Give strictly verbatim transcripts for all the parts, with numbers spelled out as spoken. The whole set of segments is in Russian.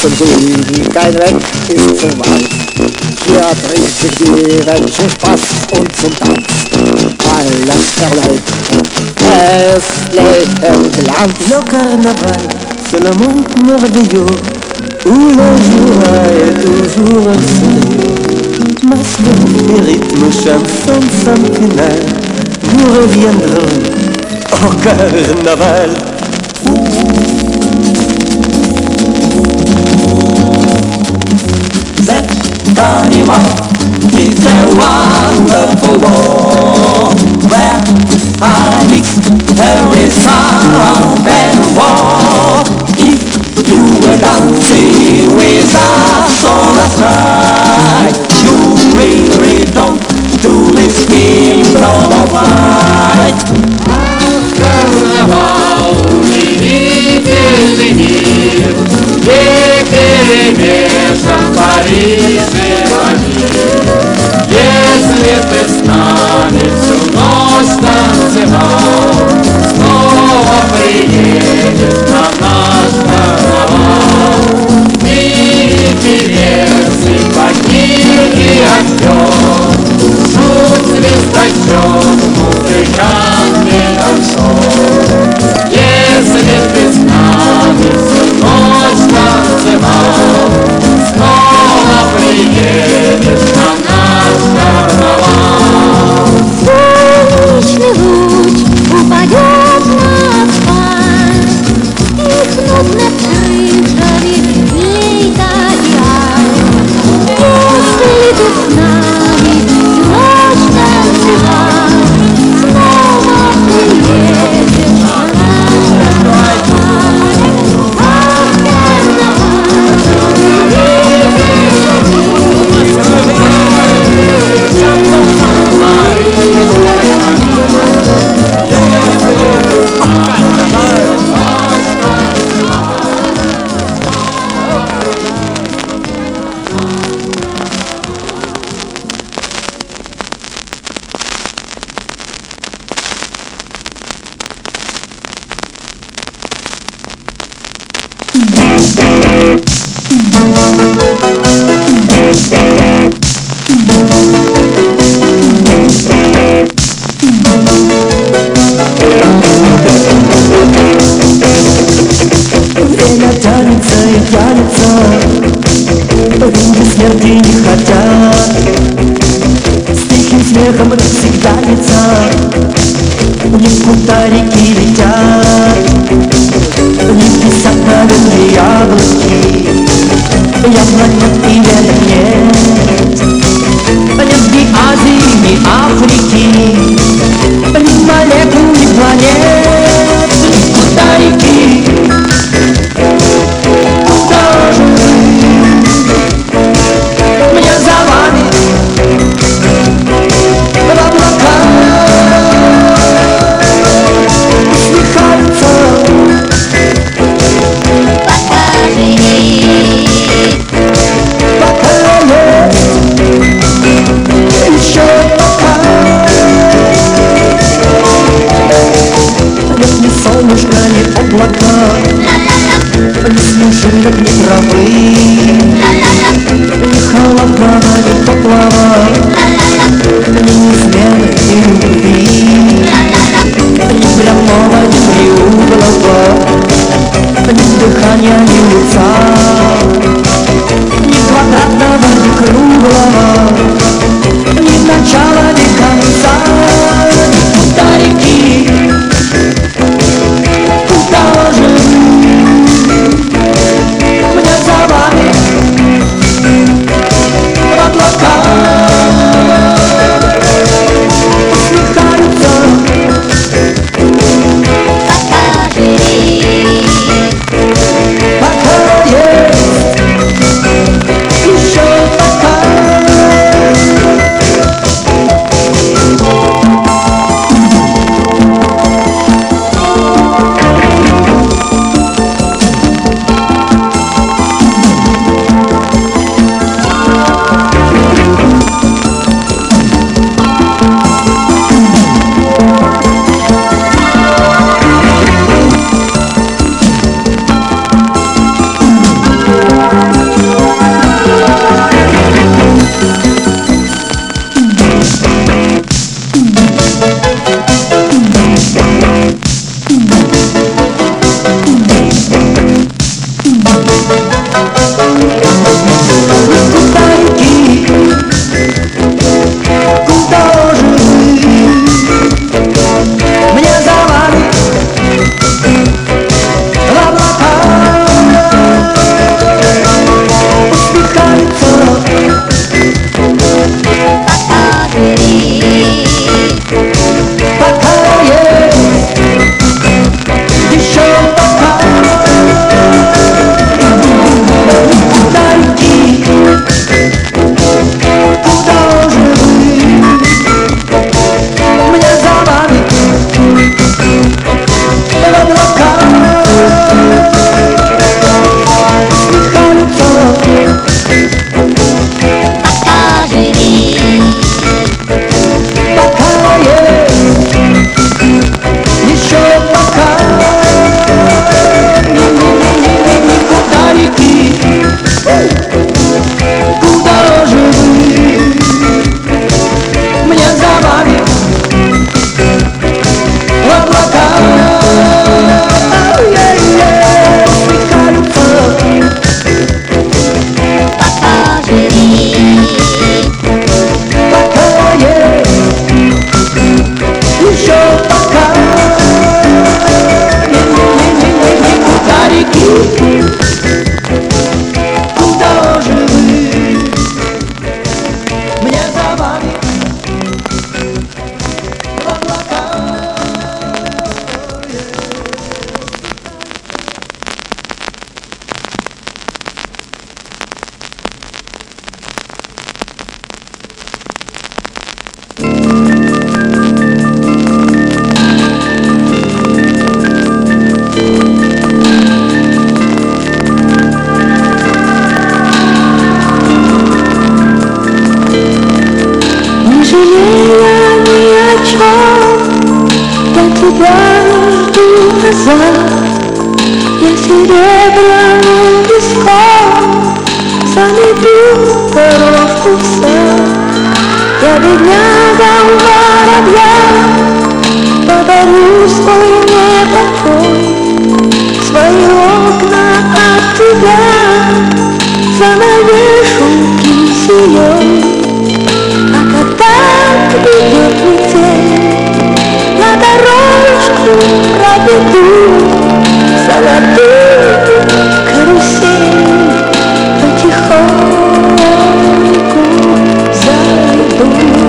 zum See, kein Weg ist zu weit. Hier trinkt sich die Welt zum Spaß und zum Tanz alles erlaubt. Es lebt Glanz. Le carnaval, c'est le monde merveilleux où le jour est toujours un soleil. Masque et rythme, chanson sans finale, nous reviendrons au carnaval. Carnival is a wonderful world where I mix every sound and walk. If you were dancing with us on last night, you really don't do this thing from a fight. Carnaval, удивительный мир, где перемешан Париж и если ты с нами всю ночь танцевал, снова приедешь на наш карнавал. И диверсий подними и огнем, шум звездочет, музыкальный танцор. Если ты с нами всю ночь танцевал, снова приедешь на наш карнавал. Солнечный луч упадет на асфальт, дыхнут над крышами лейка и аль. Если ты с нами всю ночь танцевал, снова приедешь на наш карнавал. Ах, карнавал, время тянется и тянется, люди смерти не хотят. С тихим смехом всегда лица, никуда реки летят. Не висят на ветре яблоки, яблонят и веток нет. Нет ни Азии, ни Африки, ни молекул, ни планет, никуда реки. Куда же вы? Мне за вами в облака. я подарю свой непокой, свои окна от тебя занавешу кисеей. А когда придет метель, на дорожку проведу золотую карусель, потихоньку зайду.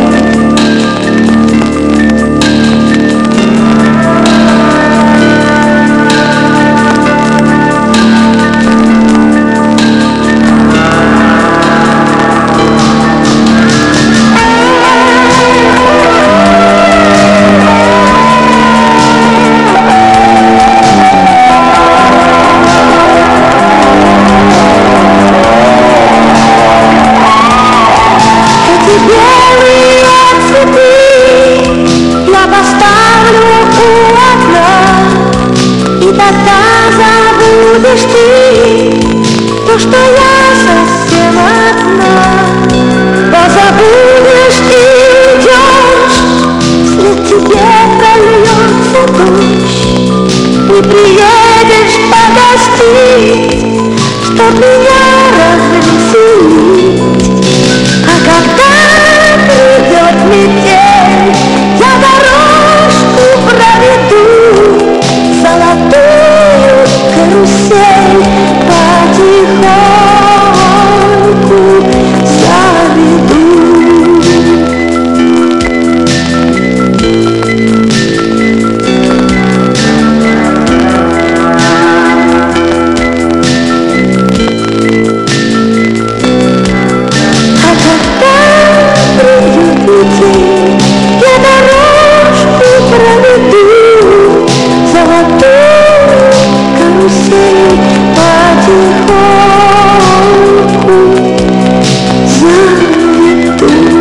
Забудешь ты то, что я совсем одна. Позабудешь и идешь, вслед тебе прольется дождь. Не приедешь погостить, чтоб меня развеселить. А когда придет метель, я дорожку проведу золотую карусель, потихоньку заведу. А когда придет метель, я дорожку проведу золотую карусель, потихоньку заведу.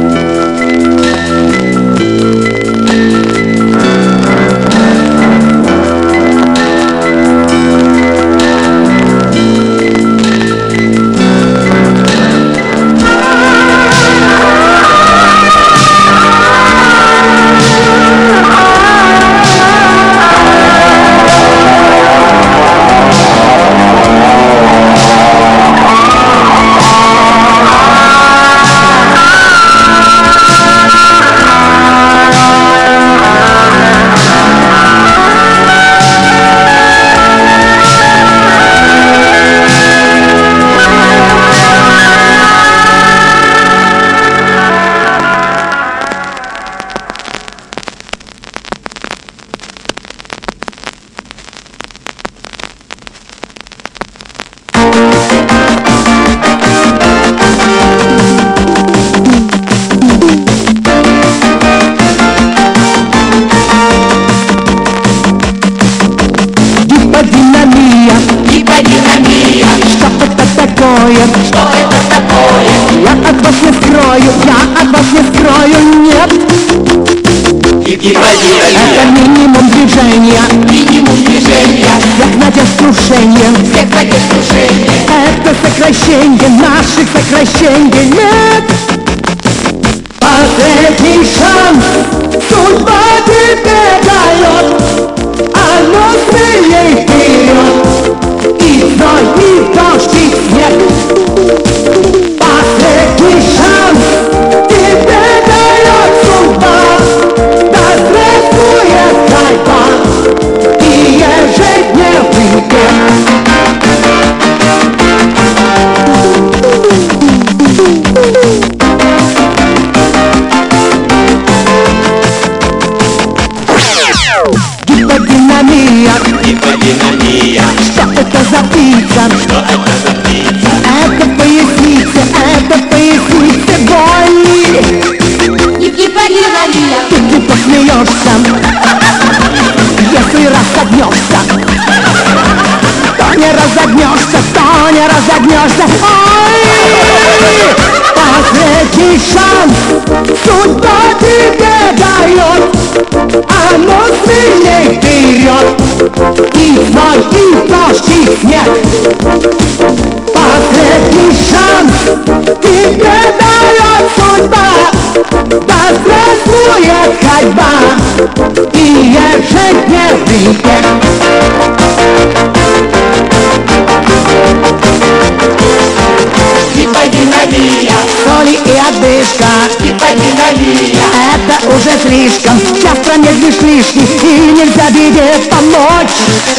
Что это такое? Я от вас не скрою, я от вас не скрою, нет. Это минимум движения, Минимум движения, всех надежд крушения. всех надежд крушения. Это сокращение наших сокращений, нет. Последний шанс судьба тебе дает, а ну смелей вперед, и зной, и дождь, и снег. Последний шанс тебе дает судьба, да здравствует борьба и ежедневный бег. Гиподинамия, Гиподинамия, что это за птица? что это за птица? Это поясница, это поясница боли. Гиподинамия, Ты не посмеешься, если разогнешься. То не разогнешься, то не разогнешься. Ой! Последний шанс судьба тебе дает, а ну смелей вперед, и зной, и дождь, и снег. Последний шанс тебе дает судьба, да здравствует припев. Гиподинамия, Соли и одышка, гиподинамия, это уже слишком. Часто медлишь лишний и нельзя беде помочь.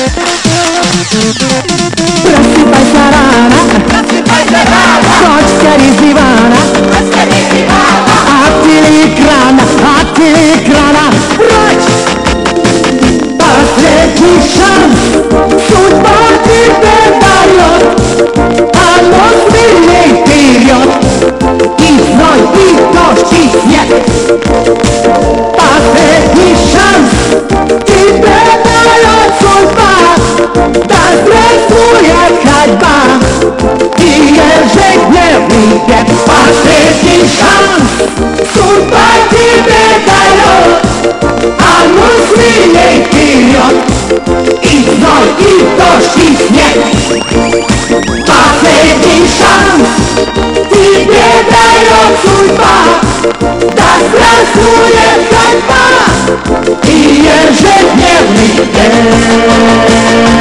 Просыпайся рано, просыпайся рано, ночь скорей с дивана, скорее дивана, от телеэкрана, от телеэкрана прочь. Последний шанс судьба тебе дает, а ну смелей вперед, и зной, и дождь, и снег. Последний шанс тебе дает судьба, да здравствует ходьба и ежедневный бег. Последний шанс судьба тебе дает, а ну смелей вперед, и зной, и дождь, и снег. Последний шанс тебе дает судьба, да здравствует ходьба и ежедневный бег.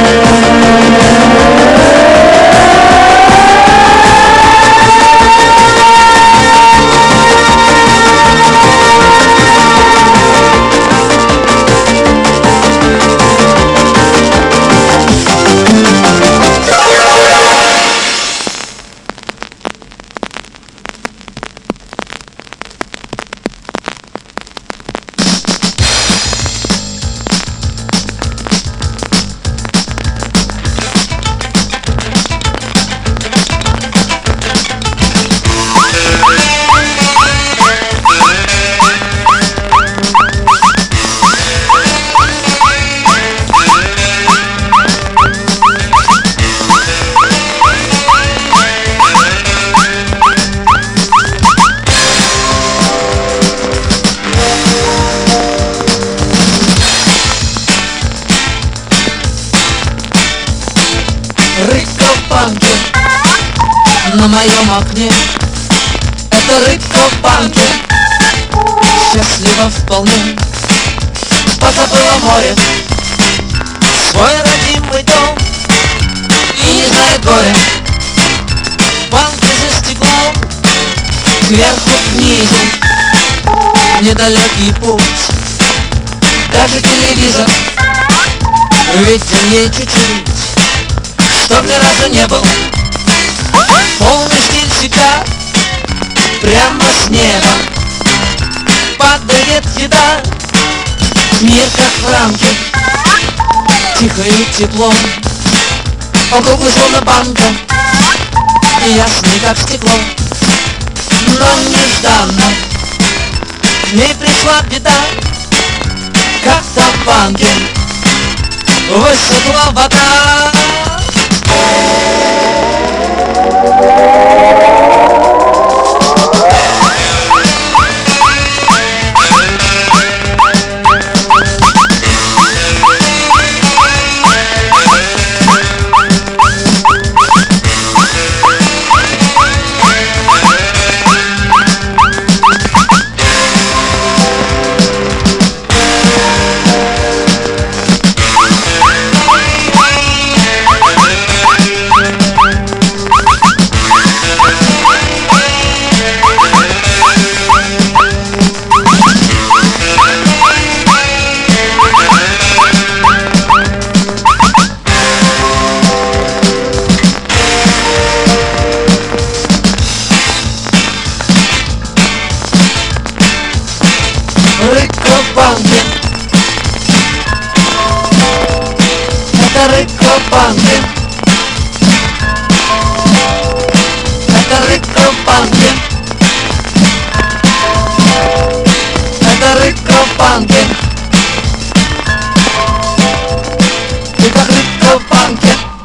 На моем окне это рыбка в банке, счастлива вполне, позабыла море, свой родимый дом и не знает горя. В банке за стеклом, кверху к низу, недалекий путь, даже телевизор, ведь он ей чуть-чуть, чтоб ни разу не был полный стиль себя, прямо с неба падает еда. Мир как в рамке, тихо и тепло, округлый словно банка, ясный как стекло. Но нежданно к ней пришла беда, как-то в банке высохла вода. Это рыбка в банке, это рыбка в банке, это рыбка в банке, это рыбка в банке.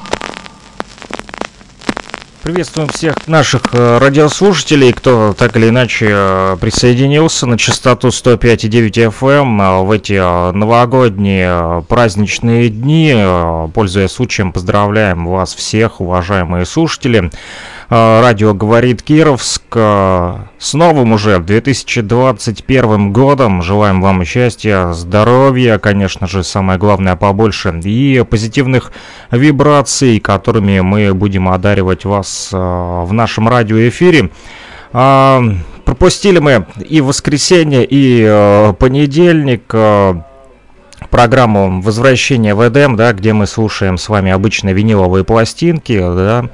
Приветствуем всех наших э, радиослушателей, кто так или иначе э, присоединился на частоту сто пять и девять эф эм э, в эти э, новогодние э, праздничные дни. Э, пользуясь случаем, поздравляем вас всех, уважаемые слушатели. Радио «Говорит Кировск». С новым уже две тысячи двадцать первым годом. Желаем вам счастья, здоровья, конечно же, самое главное, побольше, и позитивных вибраций, которыми мы будем одаривать вас в нашем радиоэфире. Пропустили мы и воскресенье, и понедельник программу «Возвращение в Эдем», да, где мы слушаем с вами обычно виниловые пластинки, да.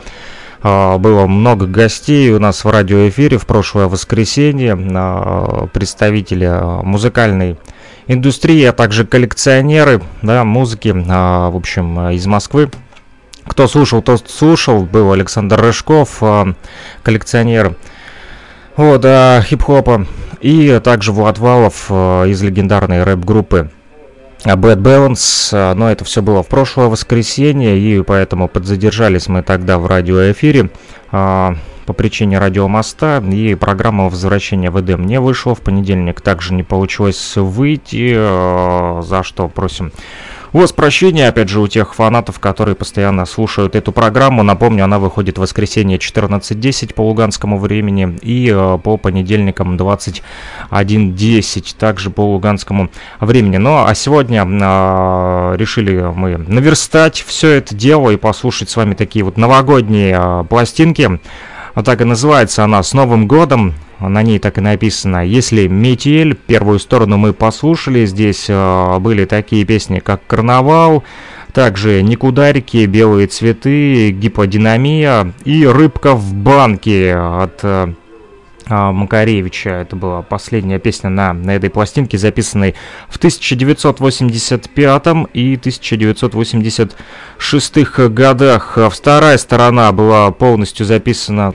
Было много гостей у нас в радиоэфире в прошлое воскресенье, представители музыкальной индустрии, а также коллекционеры, да, музыки, в общем, из Москвы. Кто слушал, тот слушал. Был Александр Рыжков, коллекционер вот, хип-хопа, и также Влад Валов из легендарной рэп-группы Bad Balance, но это все было в прошлое воскресенье, и поэтому подзадержались мы тогда в радиоэфире а, по причине радиомоста, и программа «Возвращение в Эдем» не вышла. В понедельник также не получилось выйти, а, за что просим у вас прощения, опять же, у тех фанатов, которые постоянно слушают эту программу. Напомню, она выходит в воскресенье четырнадцать десять по луганскому времени и э, по понедельникам двадцать один десять, также по луганскому времени. Ну, а сегодня э, решили мы наверстать все это дело и послушать с вами такие вот новогодние э, пластинки. Вот так и называется она «С Новым годом». На ней так и написано «Если метель». Первую сторону мы послушали. Здесь э, были такие песни, как «Карнавал», также «Никударики», «Белые цветы», «Гиподинамия» и «Рыбка в банке» от э, Макаревича. Это была последняя песня на, на этой пластинке, записанной в тысяча девятьсот восемьдесят пятом и тысяча девятьсот восемьдесят шестом годах. Вторая сторона была полностью записана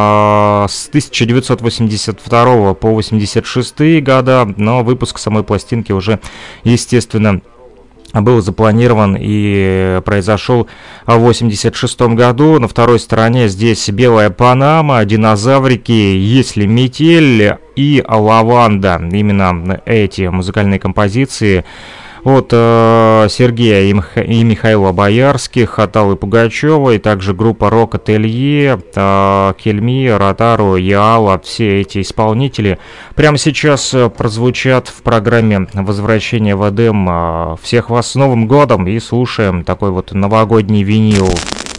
а, с тысяча девятьсот восемьдесят второго по восемьдесят шестые года, но выпуск самой пластинки уже, естественно, был запланирован и произошел в восемьдесят шестом году. На второй стороне здесь «Белая Панама», «Динозаврики», «Если метель» и «Лаванда». Именно эти музыкальные композиции от э, Сергея и, Миха- и Михаила Боярских, от Аллы Пугачевой, также группа «Рок Ателье», э, Кельми, Ротару, Яала. Все эти исполнители прямо сейчас прозвучат в программе «Возвращение в Эдем». Э, всех вас с Новым годом, и слушаем такой вот новогодний винил.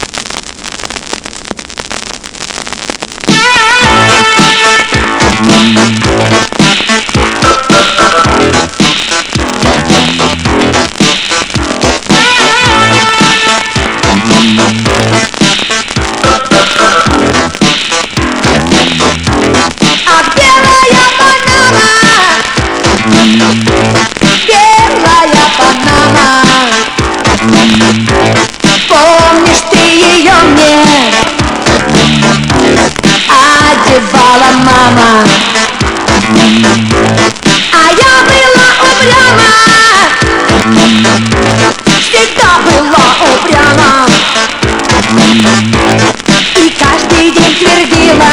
Белая Панама, помнишь ты ее мне одевала мама, а я была упряма, всегда была упряма, и каждый день твердила,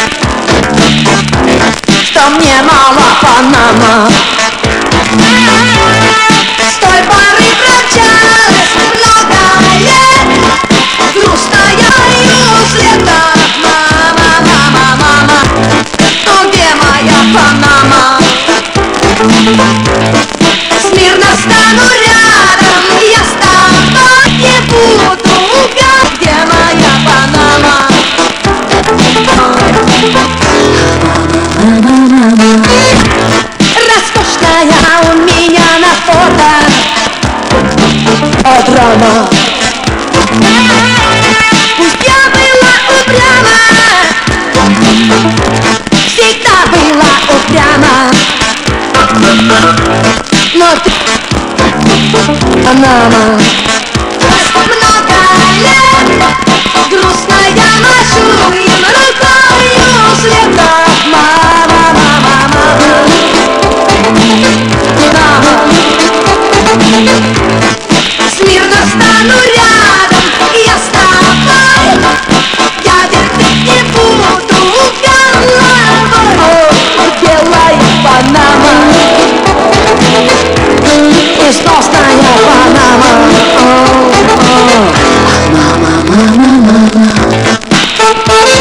что мне мало Панама. С той поры промчалось много лет, грустная юзлета. Мама, мама, мама, ну где моя Панама? Смирно стану рядом, я с тобой не буду. Где моя Панама? Роскошная у меня на фото от рана. Пусть я была упряма, всегда была упряма, но ты, Панама, много лет грустная, машу им рукою слета. Мама, мама, мама, смирно стану рядом, я с тобой, я терпеть не буду головой. Белая Панама, несносная Панама. Мама, мама, мама.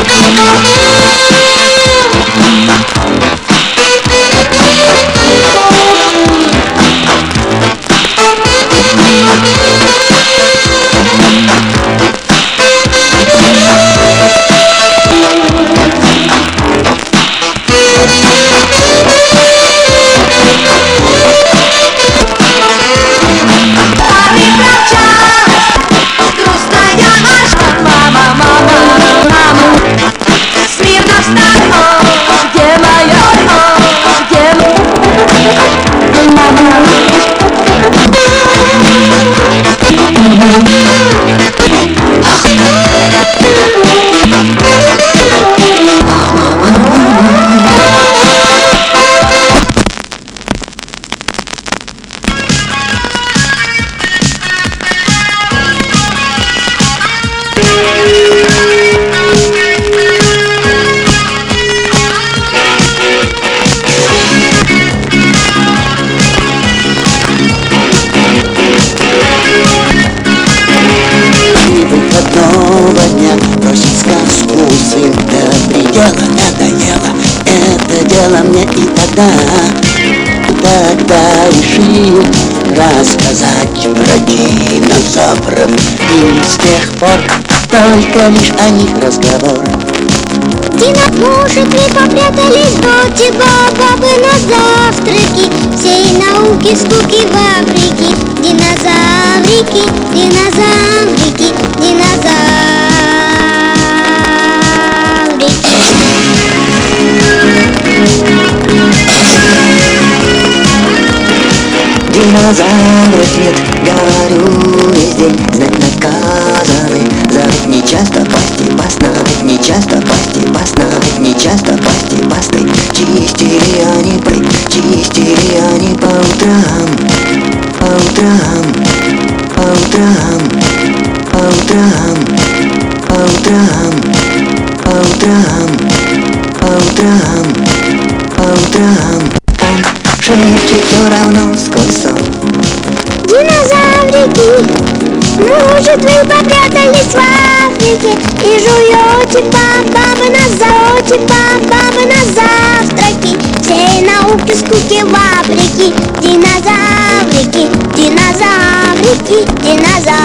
Тогда решил рассказать про динозавров. И с тех пор только лишь о них разговор. Может, вы попрятались до тебя, бабы, на завтраки всей науки, скуки в Африке. Динозаврики, динозаврики, динозаврики. Динозавров нет, говорю весь день, знать наказаны. Зарыть нечасто, пасти пасно, нечасто, пасти пасно, нечасто, пасти пастой. Чистили они прыть, чистили они по утрам, по утрам, по утрам, по утрам, по утрам, по утрам, по утрам, по утрам. Шепчет все равно сквозь сон. Динозаврики, может, вы попрятались в Африке и жуете бабы на золоте, бабы на завтраки всей науки, скуки в Африке. Динозаврики, динозаврики, динозаврики.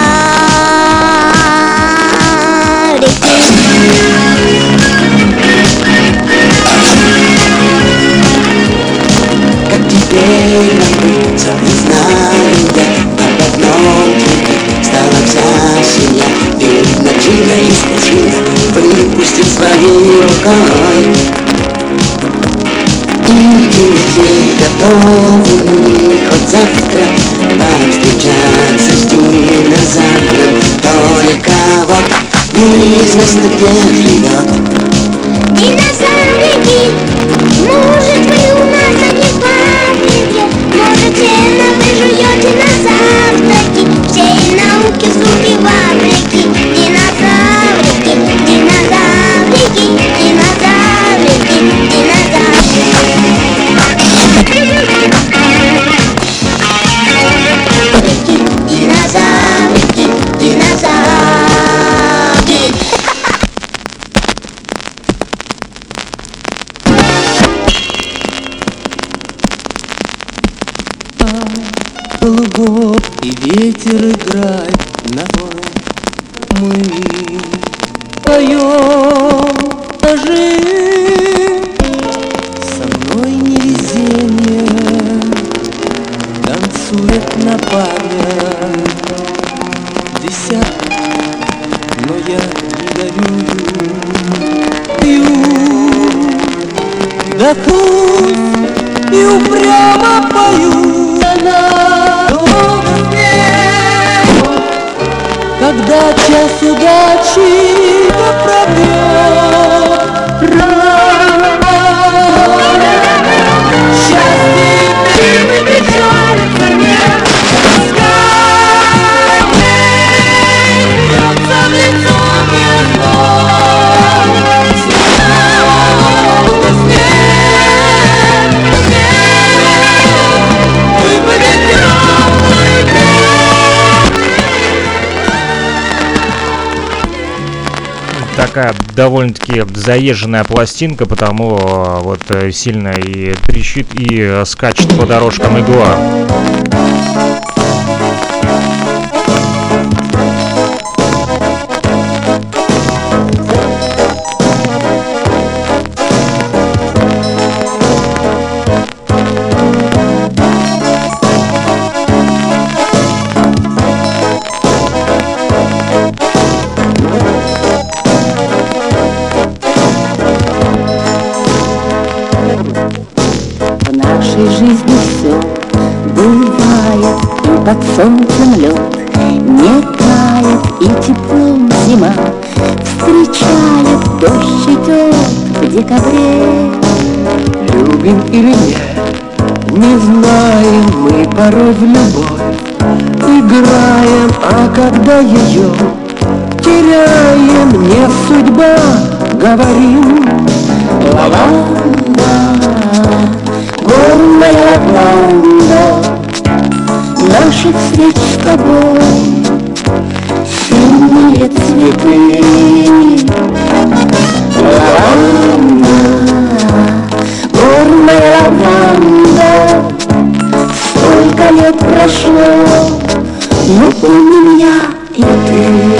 Теперь напиться, не знаю я, об одном тебе стала вся семья. Видно, Джина из кувшина выпустил своей рукой. И теперь готовы хоть завтра повстречаться с динозавром. Только вот неизвестно, где живет. Динозаврики, может, вы у нас одни в Африке, может, сено вы жуете на завтраки всей науки, скуки в Африке. Динозаврики, динозаврики, динозаврики, динозаврики. Динозаврики, динозаврики. Год и ветер играет на поле. Мы поем, скажи, со мной невезение танцует на память десяток, но я не горюю. Пью, да тут и упрямо пою. Когда час удачи пробьет, счастье и печалится нет, пускай бьется в лицо мне зло, снова снег, снег, выпадет темный день. Такая довольно-таки заезженная пластинка, потому э, вот э, сильно и трещит, и э, скачет по дорожкам игла. Под солнцем лед не тает, и теплом зима встречает дождь идет в декабре. Любим или нет, не знаем мы порой в любовь, играем, а когда ее теряем, не судьба, говорим. Лаванда, горная лаванда, наших встреч с тобой синие цветы. Лаванда, горная лаванда, столько лет прошло, но помни меня и ты.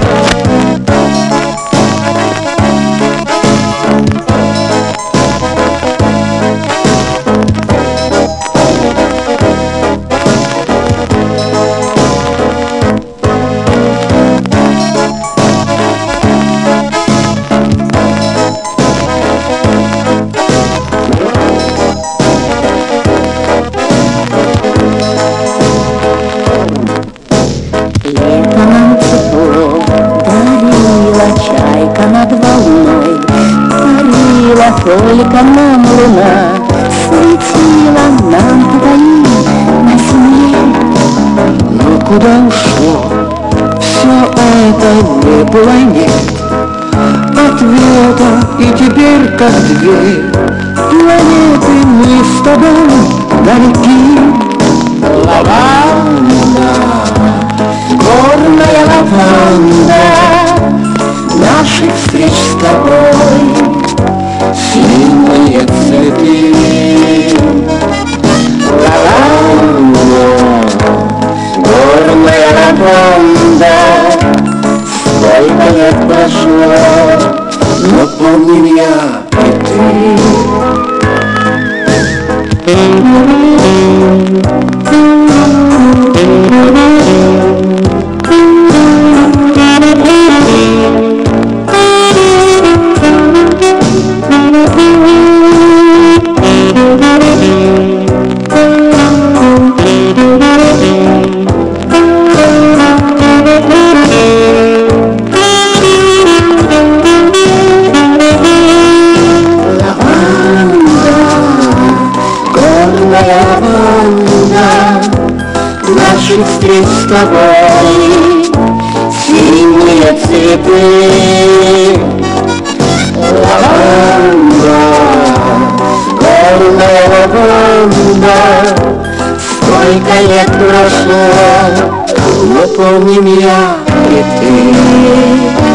Только нам луна светила нам двоим на земле. Но куда ушло все это, не было нет ответа, и теперь как две планеты мы с тобой далеки. Лаванда, горная лаванда, наших встреч с тобой синие цветы. Лаванда, горная лаванда, сколько лет прошло, но помни меня и ты. Наших встреч с тобой синие цветы. Лаванда, горная лаванда, сколько лет прошло, но помни меня и ты.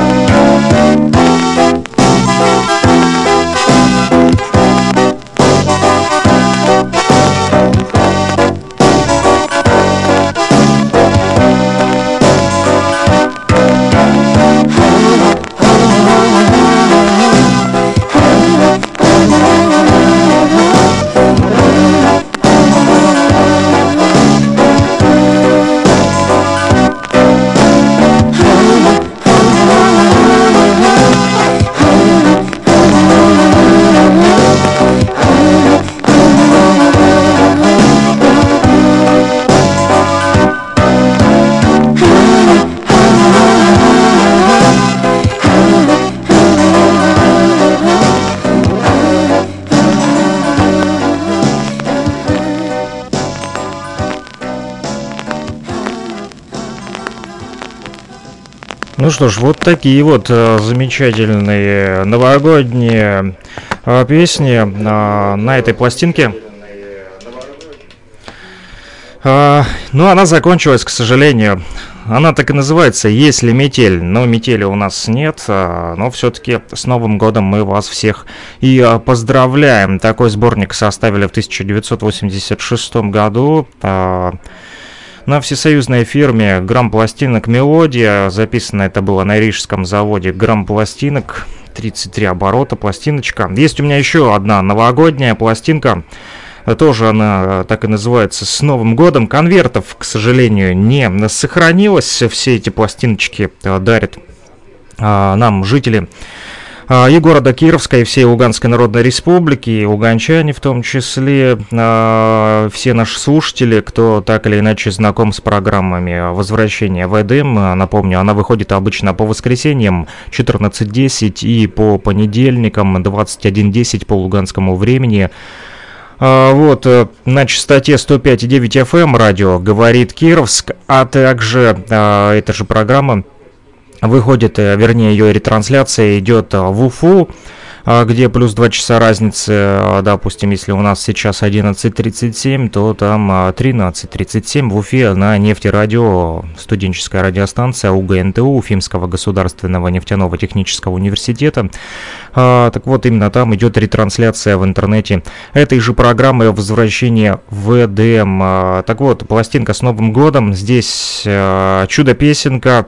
Ну что ж, вот такие вот э, замечательные новогодние э, песни э, на этой пластинке. А, ну, она закончилась, к сожалению. Она так и называется «Если метель». Но метели у нас нет, а, но все-таки с Новым годом мы вас всех и а, поздравляем. Такой сборник составили в тысяча девятьсот восемьдесят шестом году. А, на всесоюзной фирме «Грампластинок Мелодия». Записано это было на рижском заводе «Грампластинок». тридцать три оборота, пластиночка. Есть у меня еще одна новогодняя пластинка. Тоже она так и называется «С Новым годом». Конвертов, к сожалению, не сохранилось. Все эти пластиночки дарят нам жители и города Кировска, и всей Луганской Народной Республики, и луганчане в том числе, все наши слушатели, кто так или иначе знаком с программами возвращения в Эдем. Напомню, она выходит обычно по воскресеньям четырнадцать десять и по понедельникам двадцать один десять по луганскому времени. Вот, на частоте сто пять и девять эф эм радио «Говорит Кировск», а также эта же программа выходит, вернее, ее ретрансляция идет в Уфу, где плюс два часа разницы. Допустим, если у нас сейчас одиннадцать тридцать семь, то там тринадцать тридцать семь в Уфе на нефтерадио, студенческая радиостанция УГНТУ, Уфимского государственного нефтяного технического университета. Так вот, именно там идет ретрансляция в интернете этой же программы «Возвращение в Эдем». Так вот, пластинка «С Новым годом». Здесь чудо-песенка.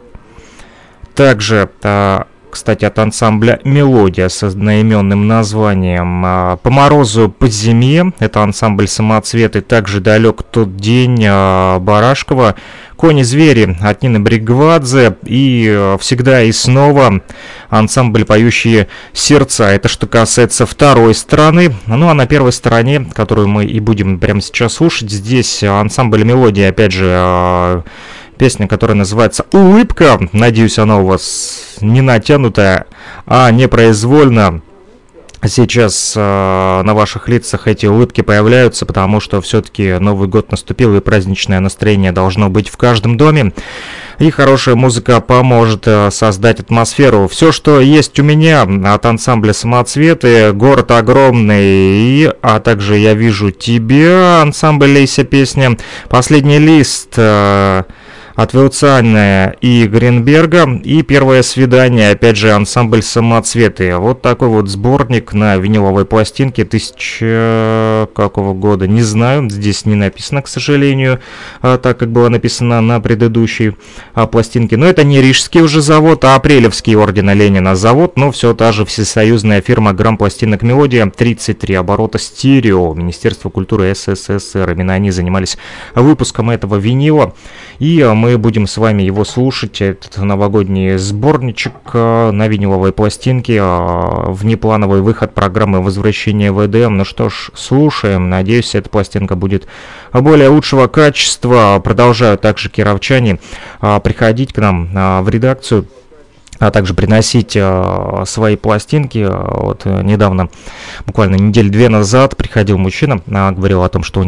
Также, кстати, от ансамбля «Мелодия» с одноименным названием «По морозу, по зиме». Это ансамбль «Самоцветы». Также «Далек тот день» Барашкова. «Кони-звери» от Нины Бригвадзе. И «Всегда и снова» ансамбль «Поющие сердца». Это что касается второй стороны. Ну а на первой стороне, которую мы и будем прямо сейчас слушать, здесь ансамбль «Мелодия», опять же, песня, которая называется «Улыбка». Надеюсь, она у вас не натянутая, а непроизвольно. Сейчас э, на ваших лицах эти улыбки появляются, потому что все-таки Новый год наступил, и праздничное настроение должно быть в каждом доме. И хорошая музыка поможет э, создать атмосферу. Все, что есть у меня от ансамбля «Самоцветы», «Город огромный», и, а также «Я вижу тебя», ансамбль «Лейся» песня, «Последний лист», э, от Вилцана и Гринберга, и «Первое свидание», опять же, ансамбль «Самоцветы». Вот такой вот сборник на виниловой пластинке тысяча какого года, не знаю, здесь не написано, к сожалению, так как было написано на предыдущей пластинке. Но это не рижский уже завод, а апрелевский ордена Ленина завод, но все та же всесоюзная фирма «Грампластинок Мелодия», тридцать три оборота стерео, Министерство культуры СССР. Именно они занимались выпуском этого винила, и мы Мы будем с вами его слушать, этот новогодний сборничек на виниловой пластинке, внеплановый выход программы «Возвращение в Эдем». Ну что ж, слушаем. Надеюсь, эта пластинка будет более лучшего качества. Продолжают также кировчане приходить к нам в редакцию, а также приносить э, свои пластинки. Вот э, недавно, буквально неделю две назад, приходил мужчина, э, говорил о том, что у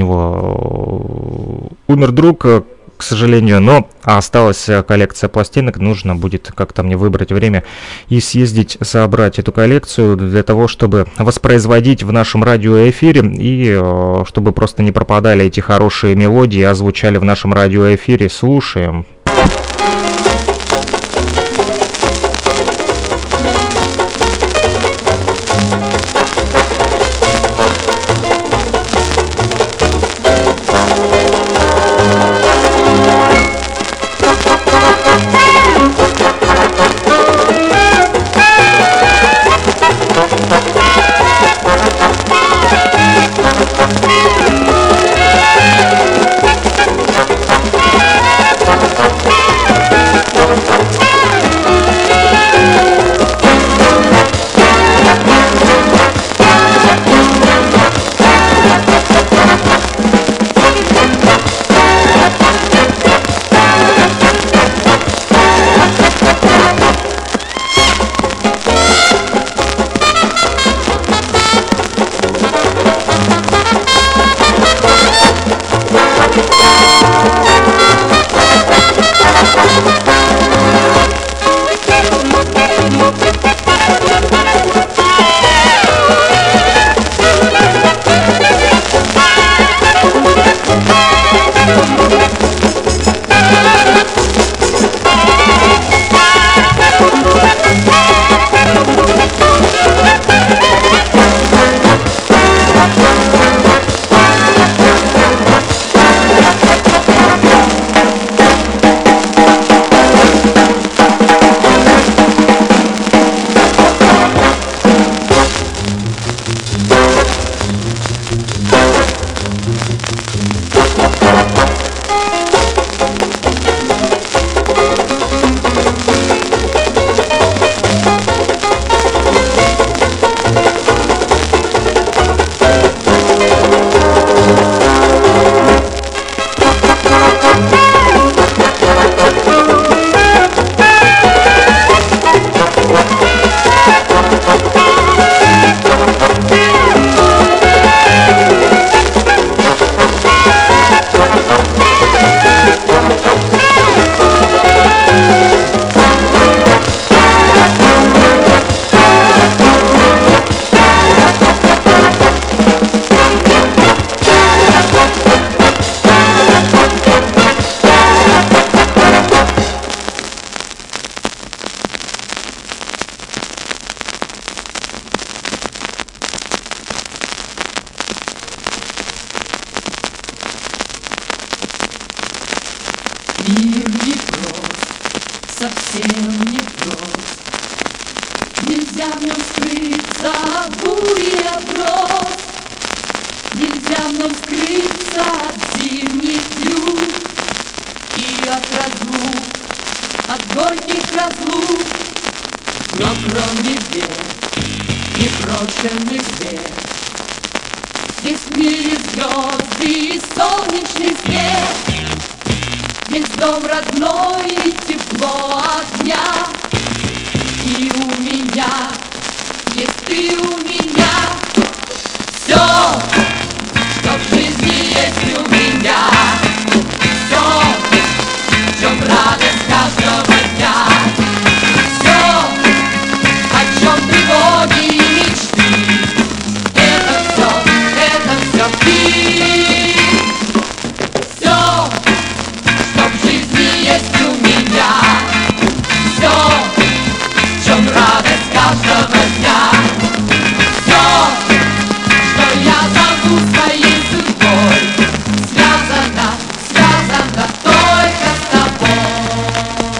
него э, умер друг, э, к сожалению, но осталась коллекция пластинок. Нужно будет как-то мне выбрать время и съездить, собрать эту коллекцию для того, чтобы воспроизводить в нашем радиоэфире, и э, чтобы просто не пропадали эти хорошие мелодии, а звучали в нашем радиоэфире. Слушаем. Thank you. совсем непрост. Нельзя в нем скрыться от бури и оброз, нельзя в нем скрыться от зимних лют и от разлук, от горьких разлук. Но кроме бед непрошенных бед, здесь в мире звезды и солнечный свет, здесь дом родной и тепло огня. И у меня есть ты у меня, все, что в жизни есть у меня, все, в чем радость каждого дня, все, о чем тревоги и мечты, это все, это все ты, все, что в жизни есть у меня, все, в чем радость каждого дня, все, что я зову своей судьбой, связано, связано только с тобой.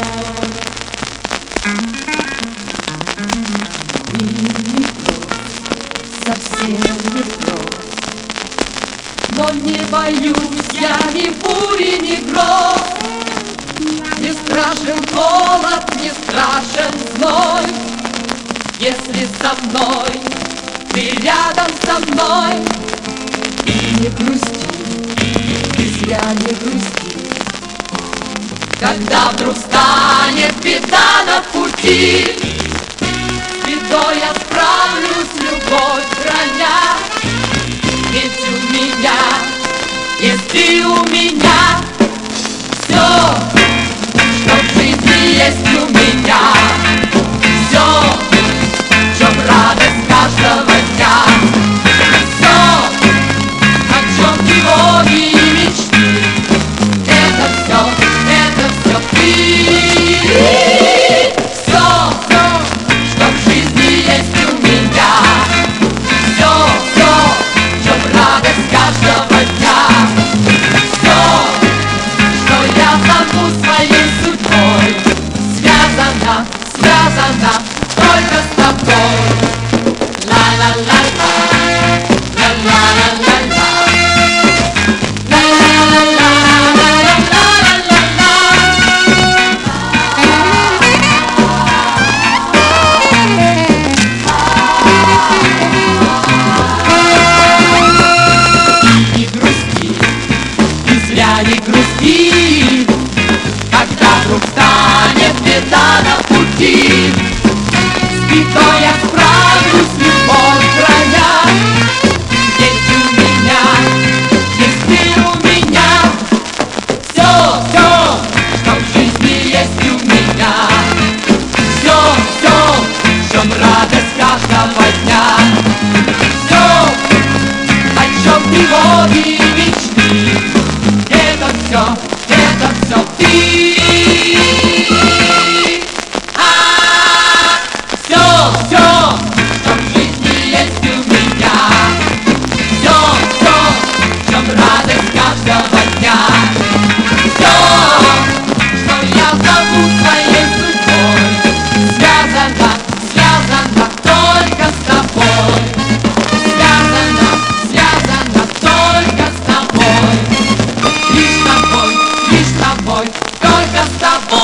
Мир не прост, совсем не прост, но не боюсь я ни бури, ни гроз. Не страшен холод, не страшен зной, если со мной, ты рядом со мной. И не грусти, ты зря не грусти, когда вдруг станет беда на пути. С бедой я справлюсь, любовь храня, ведь у меня есть ты у меня, все, что в жизни есть у меня, все, в чем радость каждого дня, все, о чем тревоги и мечты, это все, это все ты, все, все, что в жизни есть у меня, все, все, в чем радость каждого дня, все, что я зову своей судьбой, связано, связано только с тобой. Ла-ла-ла-ла, ла-ла-ла-ла-ла, не грусти, ты зря не грусти, когда вдруг станет беда на пути. С бедой я справлюсь, любовь храня, ведь у меня есть ты у меня, все, все, что в жизни есть у меня, все, все, в чем радость каждого дня, все, о чем тревоги и мечты, это все, это все ты. А, все, все, что в жизни есть у меня, все, все, в чем радость каждого дня, все, что я зову своей судьбой, связано, связано только с тобой, связано, связано только с тобой, лишь с тобой, лишь с тобой, только с тобой.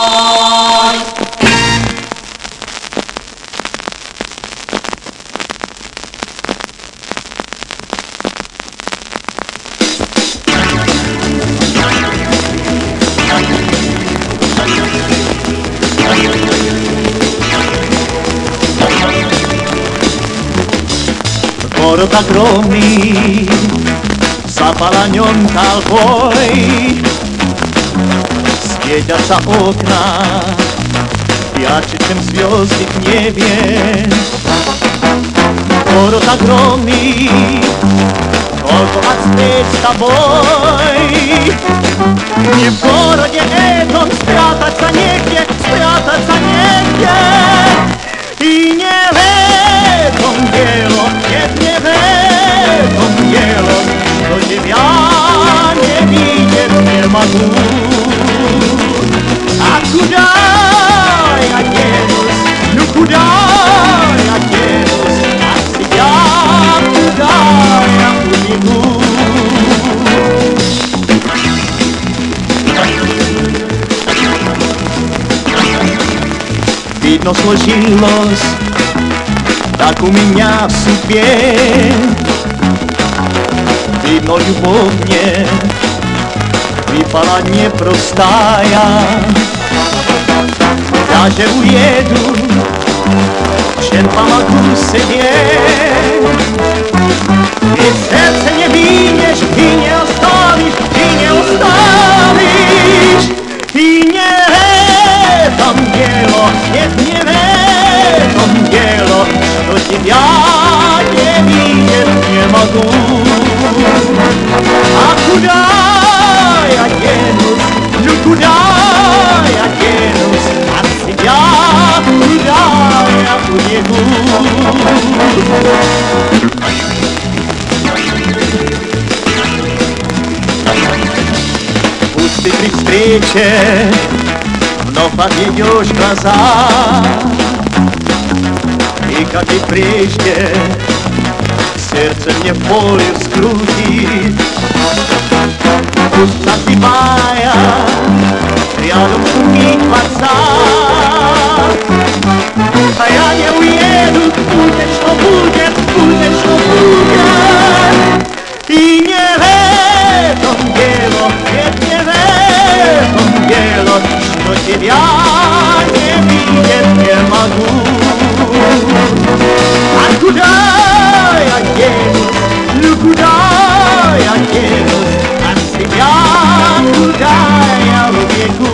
Город огромный, заполонен толпой, светятся окна, ярче, чем звезды в небе. Город огромный, только от встреч с тобой. Не в городе этом спрятаться негде, спрятаться негде. И не в этом дело, нет, не в этом дело, что тебя не видеть не могу. Откуда оно сложилось, так у меня в судьбе. Ты, но любовь мне выпала непростая. Даже уеду, чем помогу себе. Ведь сердце не видишь, ты не оставишь, ты не оставишь. И не в этом дело, нет, не в этом дело, что тебя не видеть не могу. А куда я денусь, ну куда я денусь от тебя, куда я уеду? Пусть ты при встрече вновь отведешь глаза, и как и прежде сердце мне болью скрутит. Пусть напивая рядом шумит вода, а я не уеду, будет что будет, будет что будет. И не в этом дело, нет, не в этом дело, что тебя не видеть не могу. А куда я денусь, ну куда я денусь от себя, куда я убегу?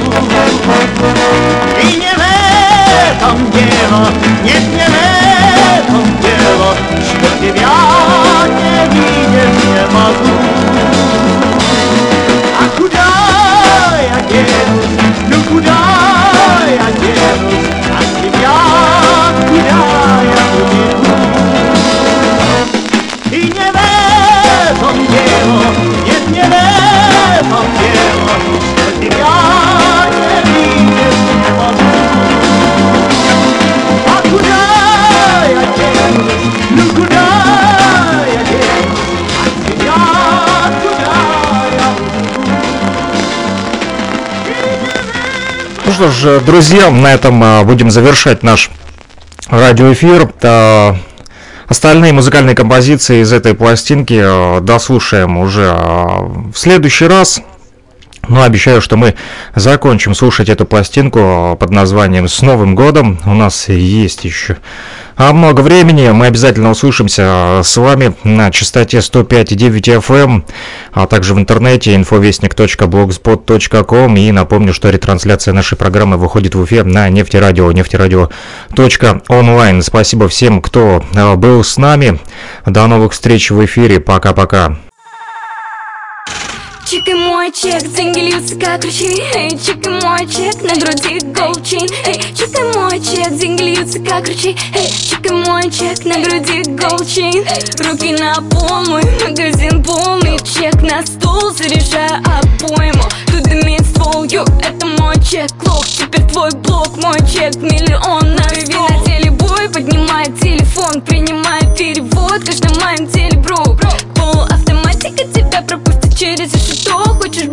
И не в этом дело, нет, не в этом дело, что тебя не видеть не могу. А куда я денусь, ну куда я денусь от тебя, куда я убегу? И не в этом дело, нет, не в этом дело, что тебя не видеть не могу. А куда я денусь, ну куда я денусь от тебя, куда я убегу? Ну что ж, друзья, на этом а, будем завершать наш радиоэфир. А, остальные музыкальные композиции из этой пластинки а, дослушаем уже а, в следующий раз. Но обещаю, что мы закончим слушать эту пластинку под названием «С Новым годом». У нас есть еще много времени. Мы обязательно услышимся с вами на частоте сто пять и девять эф эм, а также в интернете инфовестник точка блогспот точка ком. И напомню, что ретрансляция нашей программы выходит в эфир на Нефтерадио, нефтерадио точка онлайн. Спасибо всем, кто был с нами. До новых встреч в эфире. Пока-пока. Чик и мой чек, деньги льются как ручей. Эй, чик и мой чек, на груди gold chain. Эй, чик и мой чек, деньги льются как ручей. Эй, чик и мой чек, на груди gold chain. Руки на пол, мой магазин полный. Чек на стол, заряжаю обойму. Тут дымит ствол, ю, это мой чек. Лох, теперь твой блок, мой чек миллион на стол. На теле бой, поднимает телефон, принимает перевод, каждый моем теле бро. Полуавтоматика тебя пропустит через решето. Хочешь